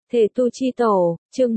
Thể tu chi tổ, chương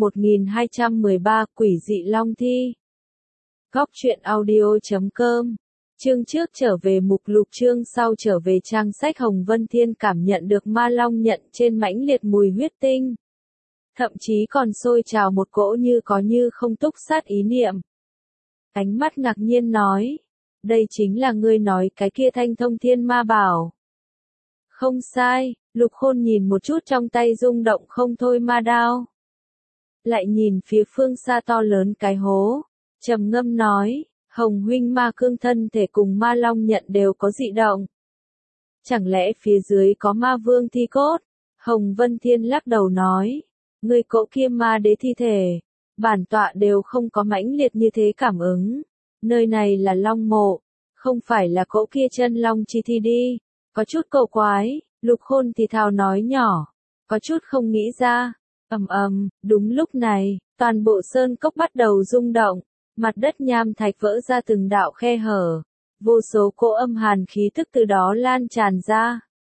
1213, Quỷ dị Long Thi. Góc truyện audio.com. Chương trước trở về mục lục, chương sau trở về trang sách. Hồng Vân Thiên cảm nhận được ma long nhận trên mãnh liệt mùi huyết tinh. Thậm chí còn sôi trào một cỗ như có như không túc sát ý niệm. Ánh mắt ngạc nhiên nói, đây chính là ngươi nói cái kia Thanh Thông Thiên Ma Bảo. Không sai, Lục Khôn nhìn một chút trong tay rung động không thôi ma đao. Lại nhìn phía phương xa to lớn cái hố, trầm ngâm nói, Hồng huynh ma cương thân thể cùng ma long nhận đều có dị động. Chẳng lẽ phía dưới có ma vương thi cốt? Hồng Vân Thiên lắc đầu nói, ngươi cỗ kia ma đế thi thể, bản tọa đều không có mãnh liệt như thế cảm ứng. Nơi này là long mộ, không phải là cỗ kia chân long chi thi đi. Có chút cầu quái, Lục Khôn thì thào nói nhỏ, có chút không nghĩ ra. Đúng lúc này, toàn bộ sơn cốc bắt đầu rung động, mặt đất nham thạch vỡ ra từng đạo khe hở, vô số cỗ âm hàn khí tức từ đó lan tràn ra.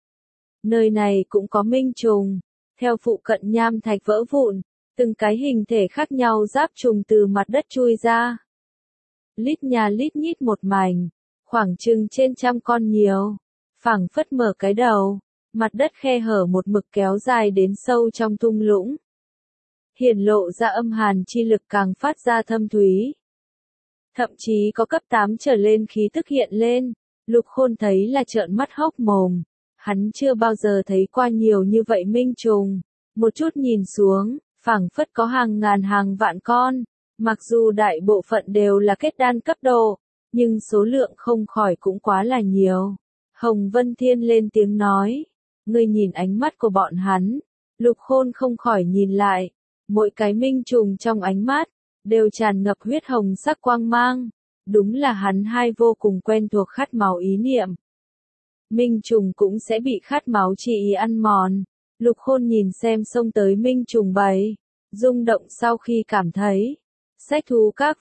Nơi này cũng có minh trùng, theo phụ cận nham thạch vỡ vụn, từng cái hình thể khác nhau giáp trùng từ mặt đất chui ra. Lít nhà lít nhít một mảnh, khoảng chừng trên 100 con nhiều. Phảng phất mở cái đầu, mặt đất khe hở một mực kéo dài đến sâu trong thung lũng. Hiển lộ ra âm hàn chi lực càng phát ra thâm thúy. Thậm chí có cấp 8 trở lên khí tức hiện lên, Lục Khôn thấy là trợn mắt hốc mồm. Hắn chưa bao giờ thấy qua nhiều như vậy minh trùng. Một chút nhìn xuống, phảng phất có hàng ngàn hàng vạn con. Mặc dù đại bộ phận đều là kết đan cấp độ, nhưng số lượng không khỏi cũng quá là nhiều. Hồng Vân Thiên lên tiếng nói, ngươi nhìn ánh mắt của bọn hắn. Lục Khôn không khỏi nhìn lại, mỗi cái minh trùng trong ánh mắt, đều tràn ngập huyết hồng sắc quang mang. Đúng là hắn hai vô cùng quen thuộc khát máu ý niệm. Minh trùng cũng sẽ bị khát máu chi ý ăn mòn. Lục Khôn nhìn xem xông tới minh trùng bầy, rung động sau khi cảm thấy. Sách thú các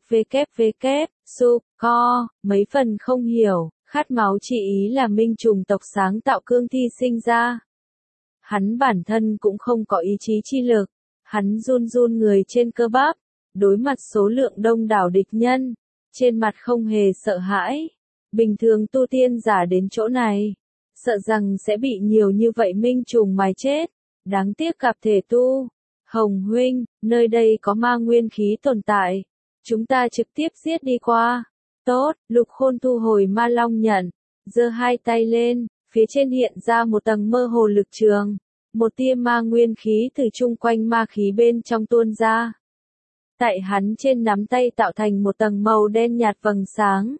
co, mấy phần không hiểu. Khát máu chỉ ý là minh trùng tộc sáng tạo cương thi sinh ra. Hắn bản thân cũng không có ý chí chi lực. Hắn run run người trên cơ bắp. Đối mặt số lượng đông đảo địch nhân. Trên mặt không hề sợ hãi. Bình thường tu tiên giả đến chỗ này. Sợ rằng sẽ bị nhiều như vậy minh trùng mài chết. Đáng tiếc gặp thể tu. Hồng huynh, nơi đây có ma nguyên khí tồn tại. Chúng ta trực tiếp giết đi qua. Tốt, Lục Khôn thu hồi ma long nhận, giơ hai tay lên, phía trên hiện ra một tầng mơ hồ lực trường, một tia ma nguyên khí từ chung quanh ma khí bên trong tuôn ra. Tại hắn trên nắm tay tạo thành một tầng màu đen nhạt vầng sáng.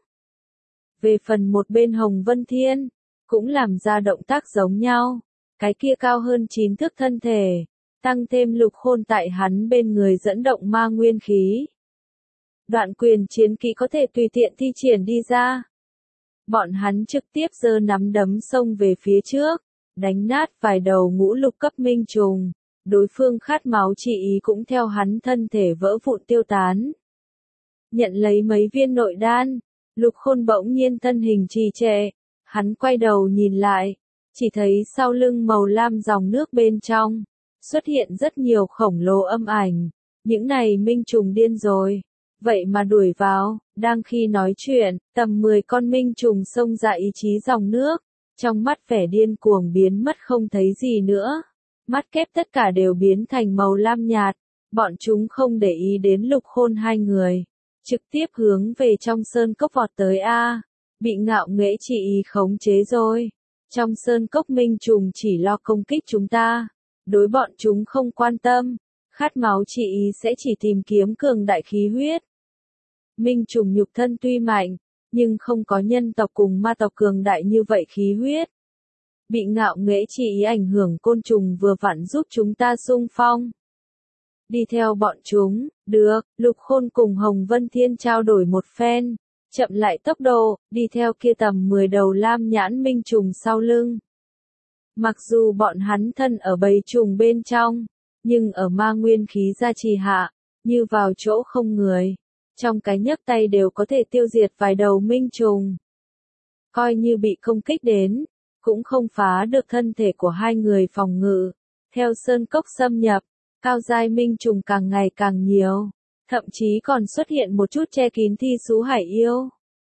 Về phần một bên Hồng Vân Thiên, cũng làm ra động tác giống nhau, cái kia cao hơn 9 thước thân thể, tăng thêm Lục Khôn tại hắn bên người dẫn động ma nguyên khí. Đoạn quyền chiến kỹ có thể tùy tiện thi triển đi ra. Bọn hắn trực tiếp giơ nắm đấm xông về phía trước, đánh nát vài đầu ngũ lục cấp minh trùng. Đối phương khát máu chỉ ý cũng theo hắn thân thể vỡ vụn tiêu tán. Nhận lấy mấy viên nội đan, Lục Khôn bỗng nhiên thân hình trì trệ. Hắn quay đầu nhìn lại, chỉ thấy sau lưng màu lam dòng nước bên trong, xuất hiện rất nhiều khổng lồ âm ảnh. Những này minh trùng điên rồi. Vậy mà đuổi vào, đang khi nói chuyện, tầm 10 con minh trùng xông ra ý chí dòng nước, trong mắt vẻ điên cuồng biến mất không thấy gì nữa. Mắt kép tất cả đều biến thành màu lam nhạt, bọn chúng không để ý đến Lục Khôn hai người, trực tiếp hướng về trong sơn cốc vọt tới a. Bị ngạo nghễ chỉ ý khống chế rồi. Trong sơn cốc minh trùng chỉ lo công kích chúng ta, đối bọn chúng không quan tâm. Khát máu chỉ ý sẽ chỉ tìm kiếm cường đại khí huyết. Minh trùng nhục thân tuy mạnh, nhưng không có nhân tộc cùng ma tộc cường đại như vậy khí huyết. Bị ngạo nghễ chỉ ý ảnh hưởng côn trùng vừa vặn giúp chúng ta xung phong. Đi theo bọn chúng, được, Lục Khôn cùng Hồng Vân Thiên trao đổi một phen, chậm lại tốc độ, đi theo kia tầm 10 đầu lam nhãn minh trùng sau lưng. Mặc dù bọn hắn thân ở bầy trùng bên trong, nhưng ở ma nguyên khí gia trì hạ, như vào chỗ không người. Trong cái nhấc tay đều có thể tiêu diệt vài đầu minh trùng. Coi như bị công kích đến, cũng không phá được thân thể của hai người phòng ngự. Theo sơn cốc xâm nhập, cao giai minh trùng càng ngày càng nhiều, thậm chí còn xuất hiện một chút che kín thi sú hải yêu.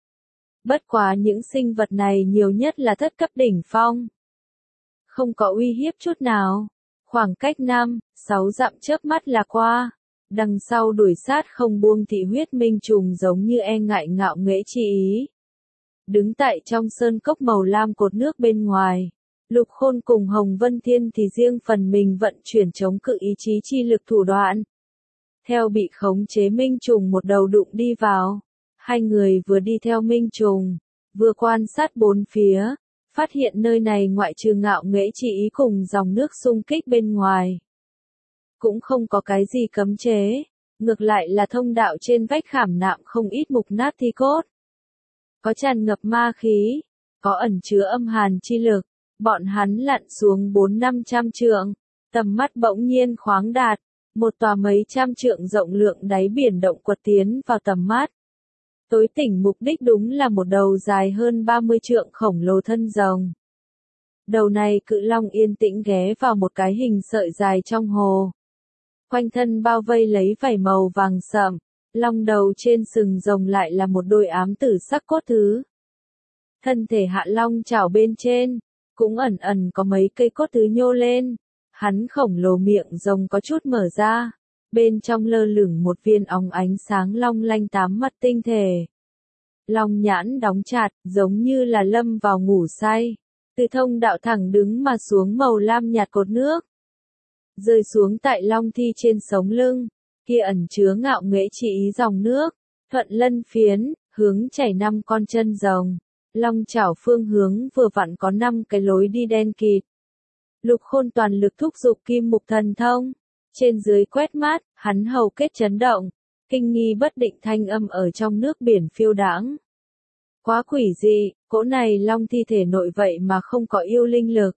Bất quá những sinh vật này nhiều nhất là thất cấp đỉnh phong, không có uy hiếp chút nào. Khoảng cách 5-6 dặm chớp mắt là qua, đằng sau đuổi sát không buông thị huyết minh trùng giống như e ngại ngạo nghễ chi ý. Đứng tại trong sơn cốc màu lam cột nước bên ngoài, Lục Khôn cùng Hồng Vân Thiên thì riêng phần mình vận chuyển chống cự ý chí chi lực thủ đoạn. Theo bị khống chế minh trùng một đầu đụng đi vào, hai người vừa đi theo minh trùng, vừa quan sát bốn phía, phát hiện nơi này ngoại trừ ngạo nghễ chi ý cùng dòng nước xung kích bên ngoài, cũng không có cái gì cấm chế, ngược lại là thông đạo trên vách khảm nạm không ít mục nát thi cốt. Có tràn ngập ma khí, có ẩn chứa âm hàn chi lực, bọn hắn lặn xuống 400-500 trượng, tầm mắt bỗng nhiên khoáng đạt, một tòa mấy trăm trượng rộng lượng đáy biển động quật tiến vào tầm mắt. Tối tỉnh mục đích đúng là một đầu dài hơn 30 trượng khổng lồ thân rồng. Đầu này cự long yên tĩnh ghé vào một cái hình sợi dài trong hồ. Quanh thân bao vây lấy vảy màu vàng sậm, long đầu trên sừng rồng lại là một đôi ám tử sắc cốt thứ. Thân thể hạ long chảo bên trên, cũng ẩn ẩn có mấy cây cốt thứ nhô lên, hắn khổng lồ miệng rồng có chút mở ra, bên trong lơ lửng một viên óng ánh sáng long lanh 8 mặt tinh thể. Long nhãn đóng chặt, giống như là lâm vào ngủ say, từ thông đạo thẳng đứng mà xuống màu lam nhạt cột nước. Rơi xuống tại long thi trên sống lưng, kia ẩn chứa ngạo nghễ chi ý dòng nước, thuận lân phiến, hướng chảy 5 con chân rồng. Long chảo phương hướng vừa vặn có 5 cái lối đi đen kịt. Lục Khôn toàn lực thúc giục kim mục thần thông, trên dưới quét mát, hắn hầu kết chấn động, kinh nghi bất định thanh âm ở trong nước biển phiêu đãng. Quá quỷ dị, cỗ này long thi thể nội vậy mà không có yêu linh lực.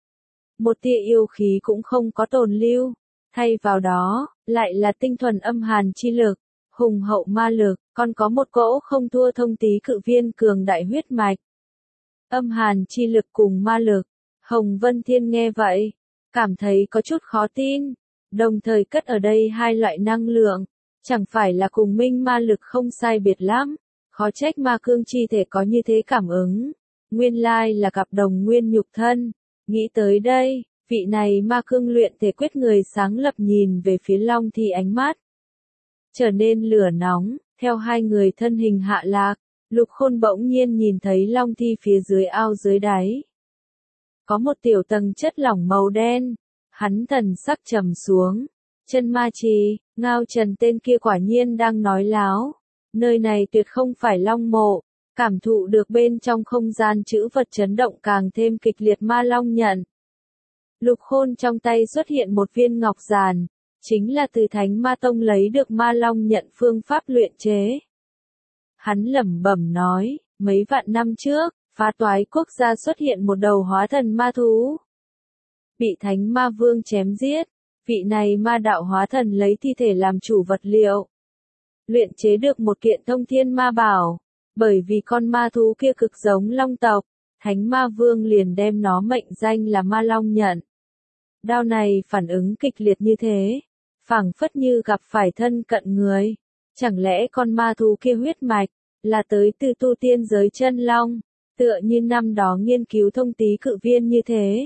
Một tia yêu khí cũng không có tồn lưu, thay vào đó, lại là tinh thuần âm hàn chi lực, hùng hậu ma lực, còn có một cỗ không thua thông tí cự viên cường đại huyết mạch. Âm hàn chi lực cùng ma lực, Hồng Vân Thiên nghe vậy, cảm thấy có chút khó tin, đồng thời cất ở đây hai loại năng lượng, chẳng phải là cùng minh ma lực không sai biệt lắm, khó trách ma cương chi thể có như thế cảm ứng, nguyên lai là cặp đồng nguyên nhục thân. Nghĩ tới đây, vị này ma cương luyện thể quyết người sáng lập nhìn về phía long thi ánh mắt trở nên lửa nóng, theo hai người thân hình hạ lạc, Lục Khôn bỗng nhiên nhìn thấy long thi phía dưới ao dưới đáy. Có một tiểu tầng chất lỏng màu đen, hắn thần sắc trầm xuống, chân ma trì, Ngao Trần tên kia quả nhiên đang nói láo, nơi này tuyệt không phải long mộ, cảm thụ được bên trong không gian chữ vật chấn động càng thêm kịch liệt ma long nhận. Lục Khôn trong tay xuất hiện một viên ngọc giản, chính là từ Thánh Ma Tông lấy được ma long nhận phương pháp luyện chế. Hắn lẩm bẩm nói, mấy vạn năm trước, Phá Toái quốc gia xuất hiện một đầu hóa thần ma thú. Bị Thánh Ma Vương chém giết, vị này ma đạo hóa thần lấy thi thể làm chủ vật liệu. Luyện chế được một kiện thông thiên ma bảo, bởi vì con ma thú kia cực giống long tộc, Thánh Ma Vương liền đem nó mệnh danh là ma long nhận. Đao này phản ứng kịch liệt như thế, phảng phất như gặp phải thân cận người. Chẳng lẽ con ma thú kia huyết mạch, là tới từ tu tiên giới chân long, tựa như năm đó nghiên cứu thông tí cự viên như thế.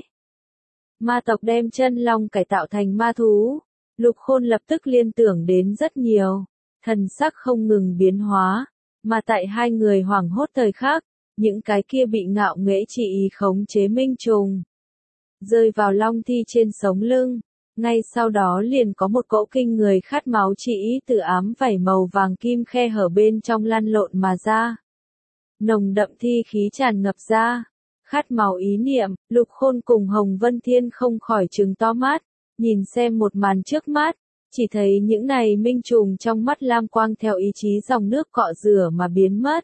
Ma tộc đem chân long cải tạo thành ma thú, Lục Khôn lập tức liên tưởng đến rất nhiều, thần sắc không ngừng biến hóa, mà tại hai người hoảng hốt thời khắc, những cái kia bị ngạo nghễ chỉ ý khống chế minh trùng, rơi vào long thi trên sống lưng, ngay sau đó liền có một cỗ kinh người khát máu chỉ ý từ ám vảy màu vàng kim khe hở bên trong lăn lộn mà ra. Nồng đậm thi khí tràn ngập ra, khát máu ý niệm, Lục Khôn cùng Hồng Vân Thiên không khỏi trừng to mắt, nhìn xem một màn trước mắt, chỉ thấy những này minh trùng trong mắt lam quang theo ý chí dòng nước cọ rửa mà biến mất.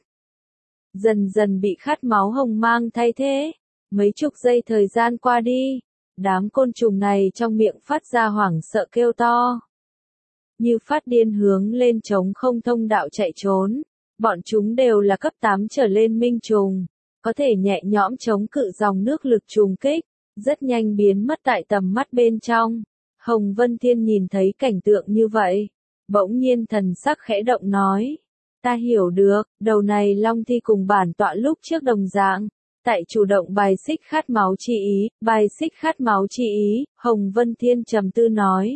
Dần dần bị khát máu hồng mang thay thế, mấy chục giây thời gian qua đi, đám côn trùng này trong miệng phát ra hoảng sợ kêu to. Như phát điên hướng lên trống không thông đạo chạy trốn, bọn chúng đều là cấp 8 trở lên minh trùng, có thể nhẹ nhõm chống cự dòng nước lực trùng kích, rất nhanh biến mất tại tầm mắt bên trong. Hồng Vân Thiên nhìn thấy cảnh tượng như vậy, bỗng nhiên thần sắc khẽ động nói. Ta hiểu được, đầu này Long Thi cùng bản tọa lúc trước đồng dạng. Tại chủ động bài xích khát máu chi ý, bài xích khát máu chi ý, Hồng Vân Thiên trầm tư nói.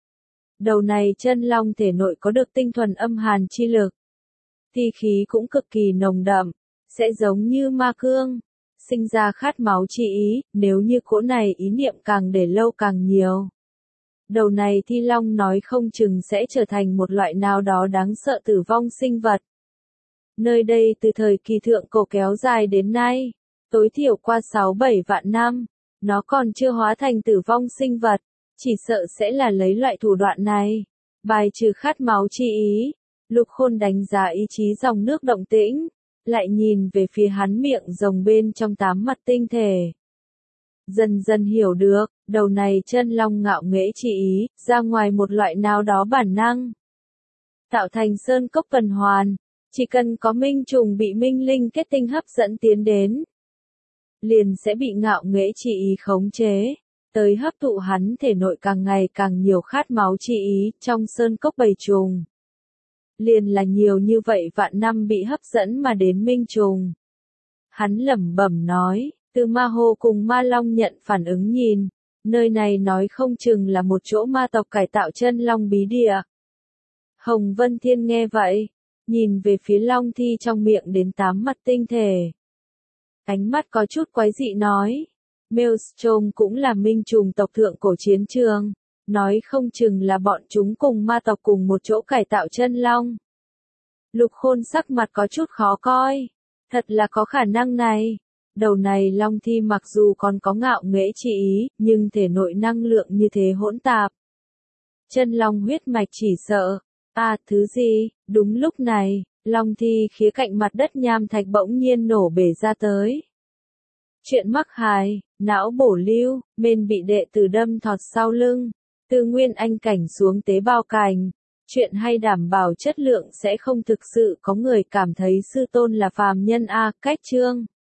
Đầu này chân long thể nội có được tinh thuần âm hàn chi lực. Thi khí cũng cực kỳ nồng đậm, sẽ giống như ma cương, sinh ra khát máu chi ý, nếu như cỗ này ý niệm càng để lâu càng nhiều. Đầu này thi long nói không chừng sẽ trở thành một loại nào đó đáng sợ tử vong sinh vật. Nơi đây từ thời kỳ thượng cổ kéo dài đến nay, tối thiểu qua 6-7 vạn năm, nó còn chưa hóa thành tử vong sinh vật, chỉ sợ sẽ là lấy loại thủ đoạn này, bài trừ khát máu chi ý. Lục Khôn đánh giá ý chí dòng nước động tĩnh, lại nhìn về phía hắn miệng rồng bên trong 8 mặt tinh thể. Dần dần hiểu được, đầu này chân long ngạo nghễ chi ý, ra ngoài một loại nào đó bản năng. Tạo thành sơn cốc tuần hoàn, chỉ cần có minh trùng bị minh linh kết tinh hấp dẫn tiến đến, liền sẽ bị ngạo nghễ chi ý khống chế, tới hấp thụ hắn thể nội càng ngày càng nhiều khát máu chi ý trong sơn cốc bầy trùng. Liền là nhiều như vậy vạn năm bị hấp dẫn mà đến minh trùng. Hắn lẩm bẩm nói, từ ma hồ cùng ma long nhận phản ứng nhìn, nơi này nói không chừng là một chỗ ma tộc cải tạo chân long bí địa. Hồng Vân Thiên nghe vậy, nhìn về phía long thi trong miệng đến 8 mặt tinh thể. Ánh mắt có chút quái dị nói, Maelstrom cũng là minh trùng tộc thượng cổ chiến trường, nói không chừng là bọn chúng cùng ma tộc cùng một chỗ cải tạo chân long. Lục Khôn sắc mặt có chút khó coi, thật là có khả năng này. Đầu này long thi mặc dù còn có ngạo nghễ chi ý, nhưng thể nội năng lượng như thế hỗn tạp. Chân long huyết mạch chỉ sợ. Thứ gì? Đúng lúc này, long thi khía cạnh mặt đất nham thạch bỗng nhiên nổ bể ra tới. Chuyện mắc hài, não bổ lưu, men bị đệ tử đâm thọt sau lưng, từ nguyên anh cảnh xuống tế bào cảnh. Chuyện hay đảm bảo chất lượng sẽ không thực sự có người cảm thấy sư tôn là phàm nhân. Cách chương